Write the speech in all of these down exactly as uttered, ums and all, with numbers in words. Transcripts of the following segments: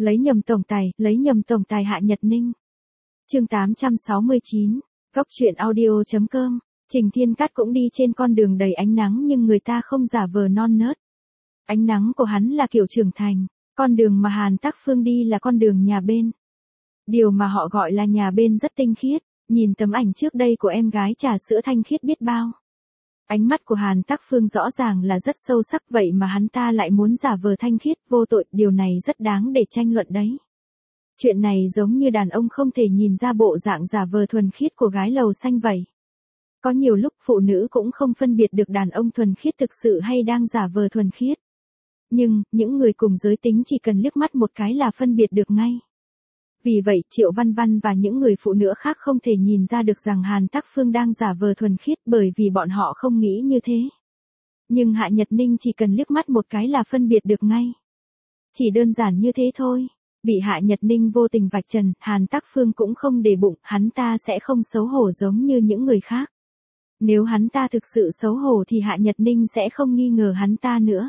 Lấy nhầm tổng tài, lấy nhầm tổng tài Hạ Nhật Ninh. Chương tám trăm sáu mươi chín, Góc truyện audio chấm com. Trình Thiên Cát cũng đi trên con đường đầy ánh nắng nhưng người ta không giả vờ non nớt. Ánh nắng của hắn là kiểu trưởng thành, con đường mà Hàn Tắc Phương đi là con đường nhà bên. Điều mà họ gọi là nhà bên rất tinh khiết, nhìn tấm ảnh trước đây của em gái trà sữa thanh khiết biết bao. Ánh mắt của Hàn Tắc Phương rõ ràng là rất sâu sắc vậy mà hắn ta lại muốn giả vờ thanh khiết vô tội, điều này rất đáng để tranh luận đấy. Chuyện này giống như đàn ông không thể nhìn ra bộ dạng giả vờ thuần khiết của gái lầu xanh vậy. Có nhiều lúc phụ nữ cũng không phân biệt được đàn ông thuần khiết thực sự hay đang giả vờ thuần khiết. Nhưng, những người cùng giới tính chỉ cần liếc mắt một cái là phân biệt được ngay. Vì vậy Triệu Văn Văn và những người phụ nữ khác không thể nhìn ra được rằng Hàn Tắc Phương đang giả vờ thuần khiết bởi vì bọn họ không nghĩ như thế. Nhưng Hạ Nhật Ninh chỉ cần liếc mắt một cái là phân biệt được ngay. Chỉ đơn giản như thế thôi. Bị Hạ Nhật Ninh vô tình vạch trần, Hàn Tắc Phương cũng không để bụng, hắn ta sẽ không xấu hổ giống như những người khác. Nếu hắn ta thực sự xấu hổ thì Hạ Nhật Ninh sẽ không nghi ngờ hắn ta nữa.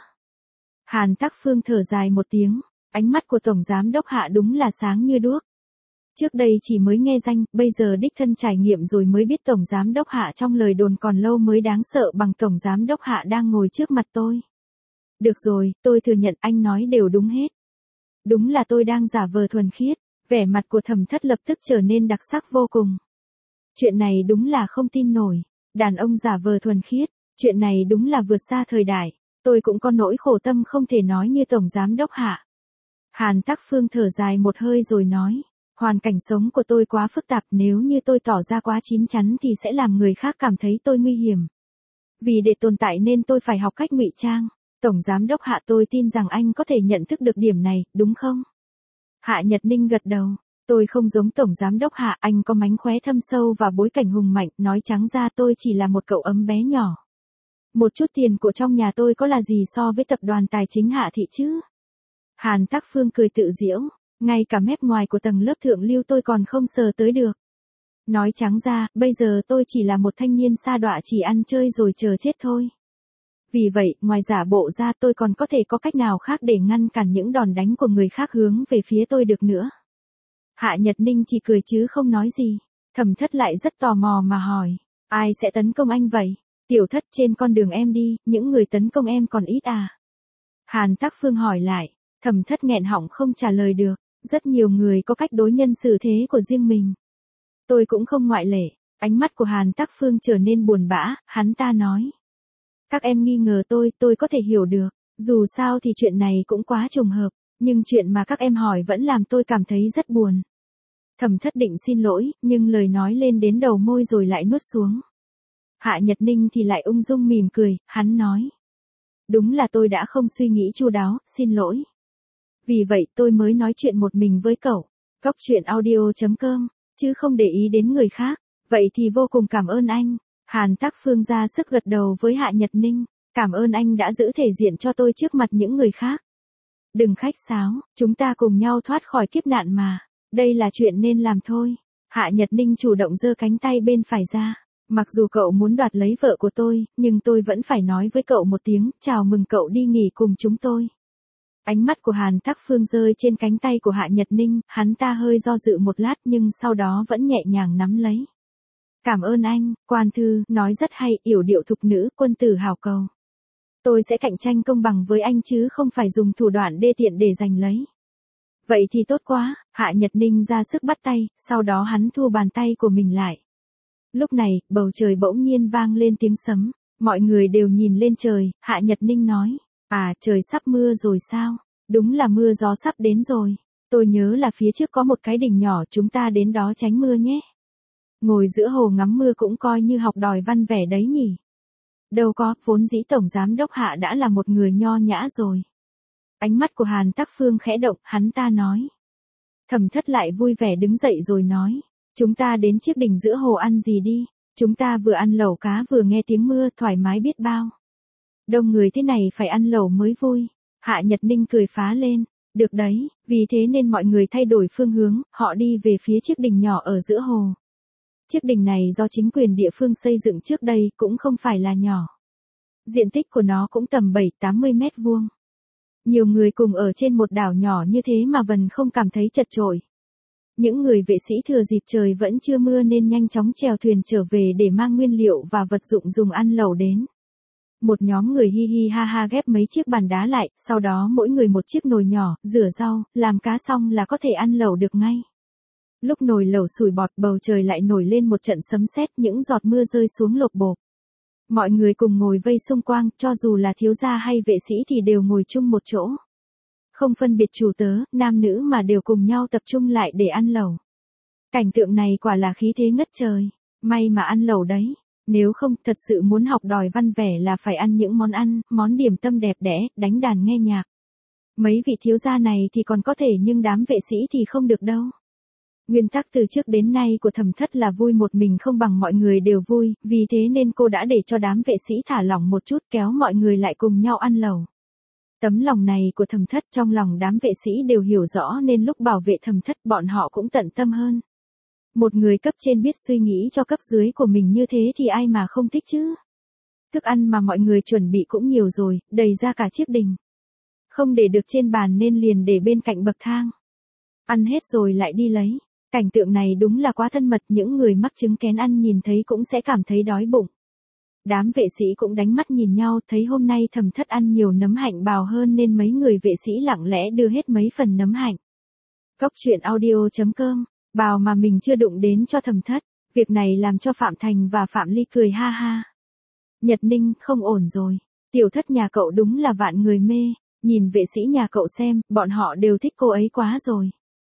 Hàn Tắc Phương thở dài một tiếng, ánh mắt của Tổng Giám Đốc Hạ đúng là sáng như đuốc. Trước đây chỉ mới nghe danh, bây giờ đích thân trải nghiệm rồi mới biết Tổng Giám Đốc Hạ trong lời đồn còn lâu mới đáng sợ bằng Tổng Giám Đốc Hạ đang ngồi trước mặt tôi. Được rồi, tôi thừa nhận anh nói đều đúng hết. Đúng là tôi đang giả vờ thuần khiết, vẻ mặt của Thẩm Thất lập tức trở nên đặc sắc vô cùng. Chuyện này đúng là không tin nổi, đàn ông giả vờ thuần khiết, chuyện này đúng là vượt xa thời đại, tôi cũng có nỗi khổ tâm không thể nói như Tổng Giám Đốc Hạ. Hàn Tắc Phương thở dài một hơi rồi nói, hoàn cảnh sống của tôi quá phức tạp, nếu như tôi tỏ ra quá chín chắn thì sẽ làm người khác cảm thấy tôi nguy hiểm. Vì để tồn tại nên tôi phải học cách ngụy trang. Tổng Giám Đốc Hạ, tôi tin rằng anh có thể nhận thức được điểm này, đúng không? Hạ Nhật Ninh gật đầu, tôi không giống Tổng Giám Đốc Hạ, anh có mánh khóe thâm sâu và bối cảnh hùng mạnh, nói trắng ra tôi chỉ là một cậu ấm bé nhỏ. Một chút tiền của trong nhà tôi có là gì so với tập đoàn tài chính Hạ Thị chứ? Hàn Tắc Phương cười tự giễu, ngay cả mép ngoài của tầng lớp thượng lưu tôi còn không sờ tới được. Nói trắng ra, bây giờ tôi chỉ là một thanh niên sa đọa chỉ ăn chơi rồi chờ chết thôi. Vì vậy, ngoài giả bộ ra tôi còn có thể có cách nào khác để ngăn cản những đòn đánh của người khác hướng về phía tôi được nữa. Hạ Nhật Ninh chỉ cười chứ không nói gì. Thẩm Thất lại rất tò mò mà hỏi, ai sẽ tấn công anh vậy? Tiểu Thất, trên con đường em đi, những người tấn công em còn ít à? Hàn Tắc Phương hỏi lại, Thẩm Thất nghẹn họng không trả lời được, rất nhiều người có cách đối nhân xử thế của riêng mình. Tôi cũng không ngoại lệ, ánh mắt của Hàn Tắc Phương trở nên buồn bã, hắn ta nói. Các em nghi ngờ tôi, tôi có thể hiểu được, dù sao thì chuyện này cũng quá trùng hợp, nhưng chuyện mà các em hỏi vẫn làm tôi cảm thấy rất buồn. Thẩm Thất định xin lỗi, nhưng lời nói lên đến đầu môi rồi lại nuốt xuống. Hạ Nhật Ninh thì lại ung dung mỉm cười, hắn nói. Đúng là tôi đã không suy nghĩ chu đáo, xin lỗi. Vì vậy tôi mới nói chuyện một mình với cậu, góc truyện audio chấm com, chứ không để ý đến người khác, vậy thì vô cùng cảm ơn anh. Hàn Tắc Phương ra sức gật đầu với Hạ Nhật Ninh, cảm ơn anh đã giữ thể diện cho tôi trước mặt những người khác. Đừng khách sáo, chúng ta cùng nhau thoát khỏi kiếp nạn mà, đây là chuyện nên làm thôi. Hạ Nhật Ninh chủ động giơ cánh tay bên phải ra, mặc dù cậu muốn đoạt lấy vợ của tôi, nhưng tôi vẫn phải nói với cậu một tiếng, chào mừng cậu đi nghỉ cùng chúng tôi. Ánh mắt của Hàn Tắc Phương rơi trên cánh tay của Hạ Nhật Ninh, hắn ta hơi do dự một lát nhưng sau đó vẫn nhẹ nhàng nắm lấy. Cảm ơn anh, Quan Thư, nói rất hay, yểu điệu thục nữ, quân tử hảo cầu. Tôi sẽ cạnh tranh công bằng với anh chứ không phải dùng thủ đoạn đê tiện để giành lấy. Vậy thì tốt quá, Hạ Nhật Ninh ra sức bắt tay, sau đó hắn thu bàn tay của mình lại. Lúc này, bầu trời bỗng nhiên vang lên tiếng sấm, mọi người đều nhìn lên trời, Hạ Nhật Ninh nói, à trời sắp mưa rồi sao, đúng là mưa gió sắp đến rồi, tôi nhớ là phía trước có một cái đỉnh nhỏ, chúng ta đến đó tránh mưa nhé. Ngồi giữa hồ ngắm mưa cũng coi như học đòi văn vẻ đấy nhỉ. Đâu có, vốn dĩ Tổng Giám Đốc Hạ đã là một người nho nhã rồi. Ánh mắt của Hàn Tắc Phương khẽ động, hắn ta nói. Thẩm Thất lại vui vẻ đứng dậy rồi nói, chúng ta đến chiếc đỉnh giữa hồ ăn gì đi, chúng ta vừa ăn lẩu cá vừa nghe tiếng mưa, thoải mái biết bao. Đông người thế này phải ăn lẩu mới vui. Hạ Nhật Ninh cười phá lên, được đấy, vì thế nên mọi người thay đổi phương hướng, họ đi về phía chiếc đỉnh nhỏ ở giữa hồ. Chiếc đỉnh này do chính quyền địa phương xây dựng trước đây cũng không phải là nhỏ. Diện tích của nó cũng tầm bảy tám mươi mét vuông. Nhiều người cùng ở trên một đảo nhỏ như thế mà vẫn không cảm thấy chật chội. Những người vệ sĩ thừa dịp trời vẫn chưa mưa nên nhanh chóng chèo thuyền trở về để mang nguyên liệu và vật dụng dùng ăn lẩu đến. Một nhóm người hi hi ha ha ghép mấy chiếc bàn đá lại, sau đó mỗi người một chiếc nồi nhỏ, rửa rau, làm cá xong là có thể ăn lẩu được ngay. Lúc nồi lẩu sủi bọt, bầu trời lại nổi lên một trận sấm sét, những giọt mưa rơi xuống lộp bộp. Mọi người cùng ngồi vây xung quanh, cho dù là thiếu gia hay vệ sĩ thì đều ngồi chung một chỗ. Không phân biệt chủ tớ, nam nữ mà đều cùng nhau tập trung lại để ăn lẩu. Cảnh tượng này quả là khí thế ngất trời, may mà ăn lẩu đấy. Nếu không, thật sự muốn học đòi văn vẻ là phải ăn những món ăn, món điểm tâm đẹp đẽ, đánh đàn nghe nhạc. Mấy vị thiếu gia này thì còn có thể nhưng đám vệ sĩ thì không được đâu. Nguyên tắc từ trước đến nay của Thẩm Thất là vui một mình không bằng mọi người đều vui, vì thế nên cô đã để cho đám vệ sĩ thả lỏng một chút kéo mọi người lại cùng nhau ăn lẩu. Tấm lòng này của Thẩm Thất trong lòng đám vệ sĩ đều hiểu rõ nên lúc bảo vệ Thẩm Thất bọn họ cũng tận tâm hơn. Một người cấp trên biết suy nghĩ cho cấp dưới của mình như thế thì ai mà không thích chứ. Thức ăn mà mọi người chuẩn bị cũng nhiều rồi, đầy ra cả chiếc đình. Không để được trên bàn nên liền để bên cạnh bậc thang. Ăn hết rồi lại đi lấy. Cảnh tượng này đúng là quá thân mật, những người mắc chứng kén ăn nhìn thấy cũng sẽ cảm thấy đói bụng. Đám vệ sĩ cũng đánh mắt nhìn nhau, thấy hôm nay Thẩm Thất ăn nhiều nấm hạnh bào hơn nên mấy người vệ sĩ lặng lẽ đưa hết mấy phần nấm hạnh. Cốc truyện audio chấm com, bào mà mình chưa đụng đến cho Thẩm Thất, việc này làm cho Phạm Thành và Phạm Ly cười ha ha. Nhật Ninh, không ổn rồi, tiểu thất nhà cậu đúng là vạn người mê, nhìn vệ sĩ nhà cậu xem, bọn họ đều thích cô ấy quá rồi.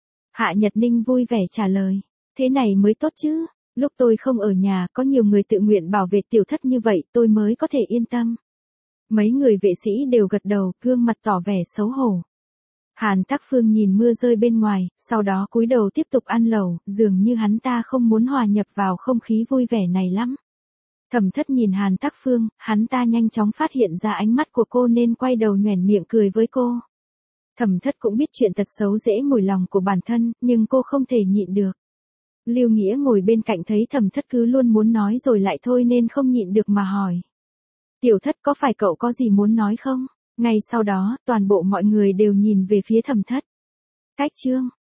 Hạ Nhật Ninh vui vẻ trả lời, thế này mới tốt chứ, lúc tôi không ở nhà có nhiều người tự nguyện bảo vệ tiểu thất như vậy tôi mới có thể yên tâm. Mấy người vệ sĩ đều gật đầu, gương mặt tỏ vẻ xấu hổ. Hàn Tắc Phương nhìn mưa rơi bên ngoài, sau đó cúi đầu tiếp tục ăn lẩu, dường như hắn ta không muốn hòa nhập vào không khí vui vẻ này lắm. Thẩm Thất nhìn Hàn Tắc Phương, hắn ta nhanh chóng phát hiện ra ánh mắt của cô nên quay đầu nhoẻn miệng cười với cô. Thẩm Thất cũng biết chuyện tật xấu dễ mùi lòng của bản thân, nhưng cô không thể nhịn được. Lưu Nghĩa ngồi bên cạnh thấy Thẩm Thất cứ luôn muốn nói rồi lại thôi nên không nhịn được mà hỏi. Tiểu Thất, có phải cậu có gì muốn nói không? Ngay sau đó, toàn bộ mọi người đều nhìn về phía Thẩm Thất. Cách chương